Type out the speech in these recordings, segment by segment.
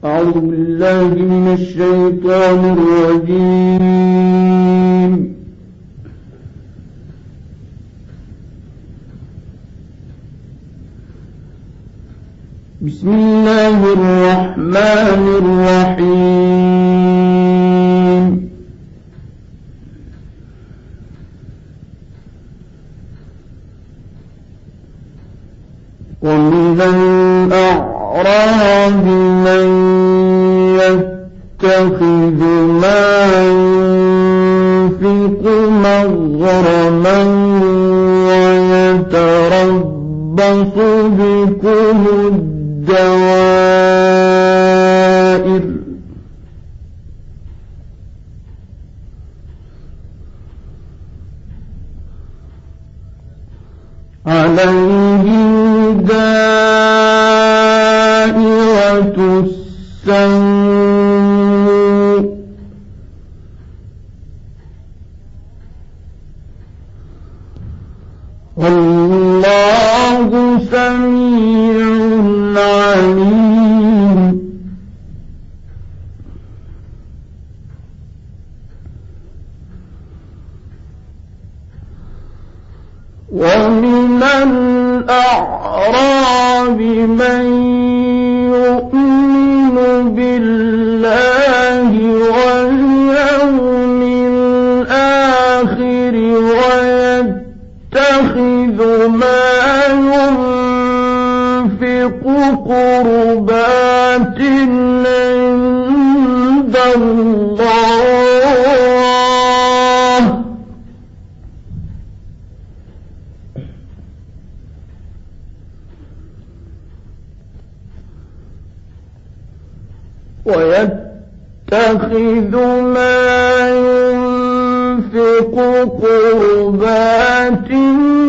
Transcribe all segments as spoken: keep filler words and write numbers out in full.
أعوذ بالله من الشيطان الرجيم. بسم الله الرحمن الرحيم. ومن الأعراب من يتخذ ما ينفق مغرما ويتربص بكم الدوائر عليهم دائرة السوء والله سميع عليم. ومن الأعراب من يؤمن بالله واليوم الآخر ويتخذ ما ينفق قربات عند الله ويتخذ ما ينفق قربات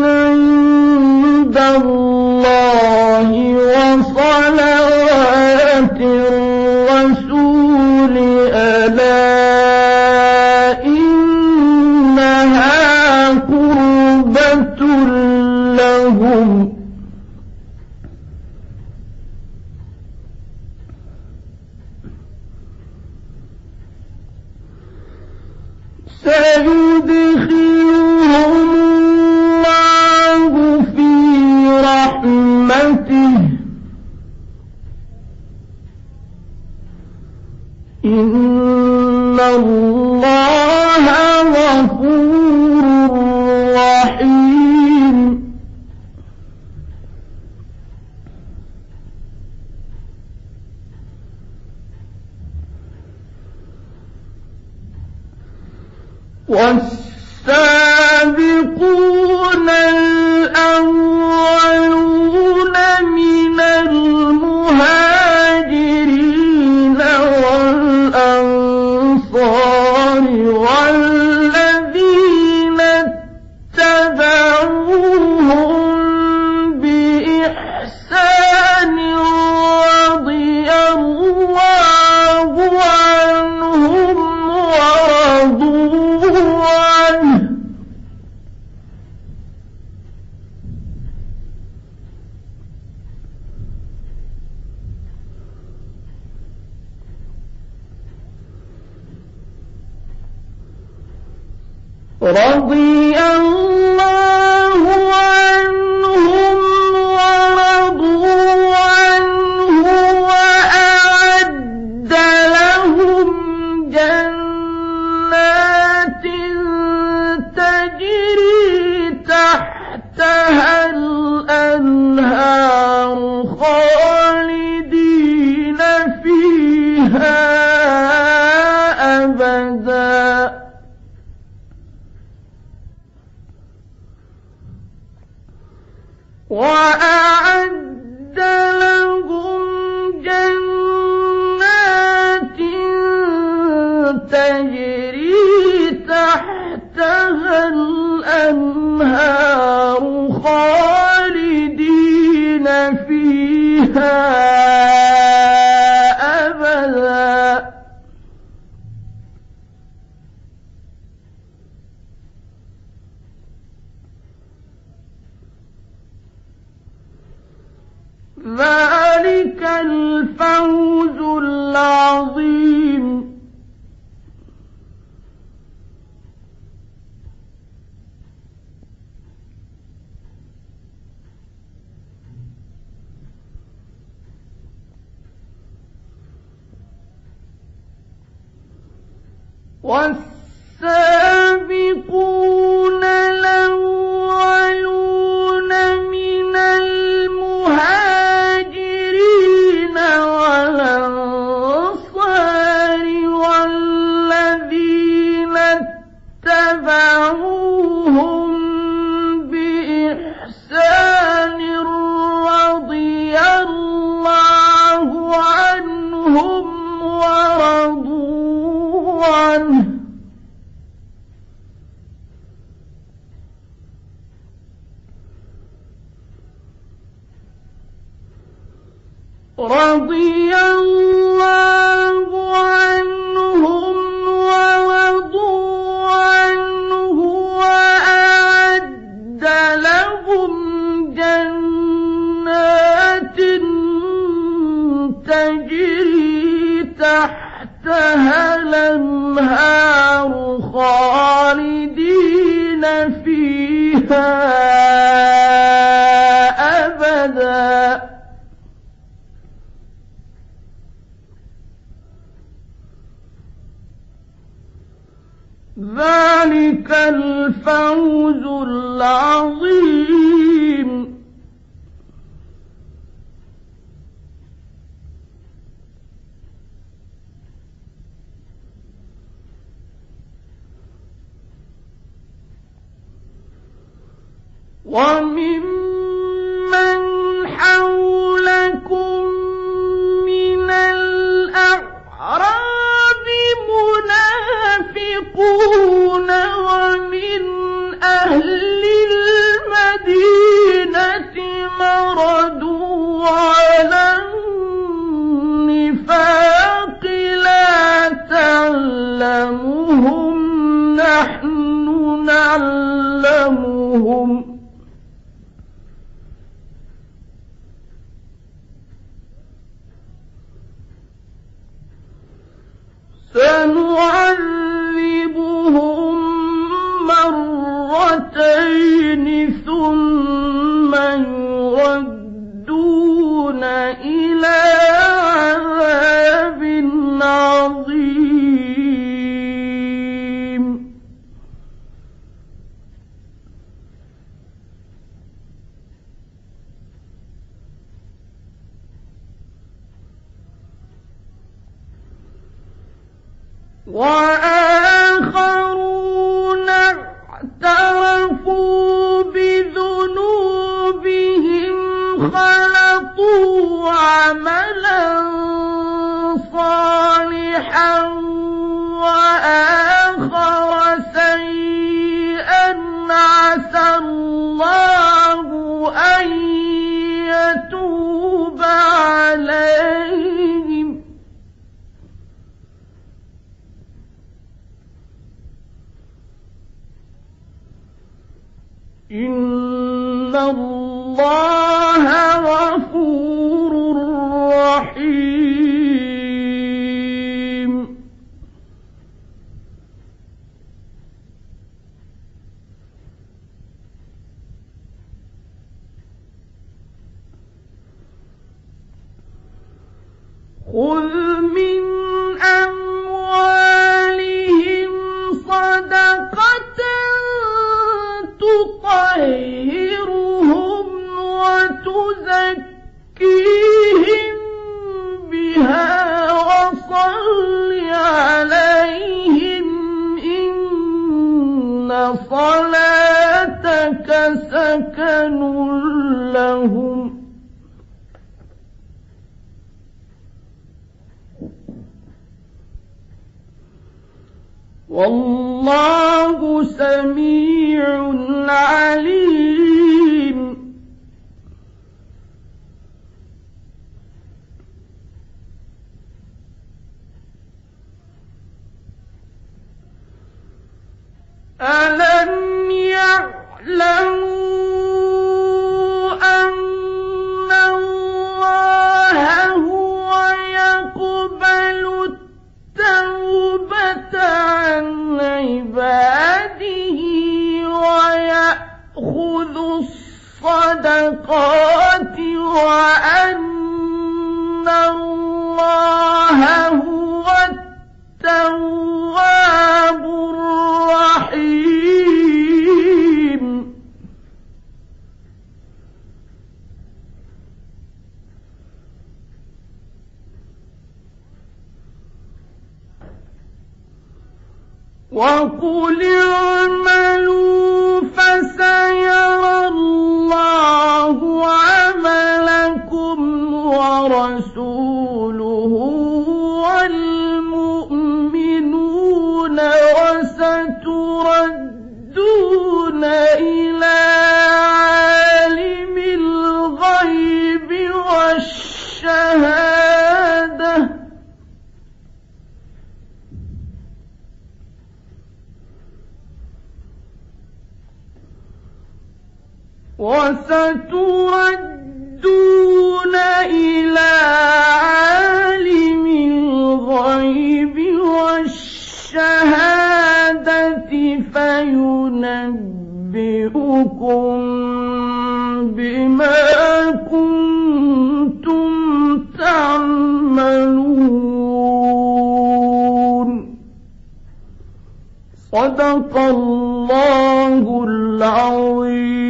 عند الله وصلوات الرسول ألا إنها قربة لهم سيدخلهم الله في رحمته إن الله غفور رحيم. والسابقون الأولون من المهاجرين والأنصار والذين اتبعوهم بإحسان رضي الله عنهم ورضوا عنه رضي الله عنهم ورضوا عنه وأعد لهم جنات تجري تحتها الأنهار خالدين فيها أبدا وأعد لهم جنات تجري تحتها الأنهار خالدين فيها أبدا ذلك الفوز والسابقون الأولون من المهاجرين والأنصار والذين اتبعوهم بإحسان رضي الله عنهم ورضوا عنه رضي الله عنهم ورضوا عنه وأعد لهم جنات تجري تحتها الأنهار خالدين فيها أبدا ذلك الفوز العظيم. وممن حولكم من الأعراب منافقون ومن أهل المدينة مردوا على النفاق لا تعلمهم نحن نعلمهم سنعذبهم مرتين ثم يردون إلى عذاب عظيم. وآخرون اعترفوا بذنوبهم خلطوا عملا صالحا وآخر سيئا عسى الله أن يتوب عليهم إن الله غفور رحيم. خذ من أموالهم صدقة تطهرهم وتزكيهم بها وصل عليهم إن صلاتك سكن لهم والله سميع عليم. ألم يعلموا أن الله هو يقبل التوبة عن عباده ويأخذ الصدقات وأن الله هو التواب وقل اعملوا فسيرى الله عملكم ورسوله والمؤمنون وستردون إلى عالم الغيب والشهادة وستردون إلى عالم الغيب والشهادة فينبئكم بما كنتم تعملون. صدق الله العظيم.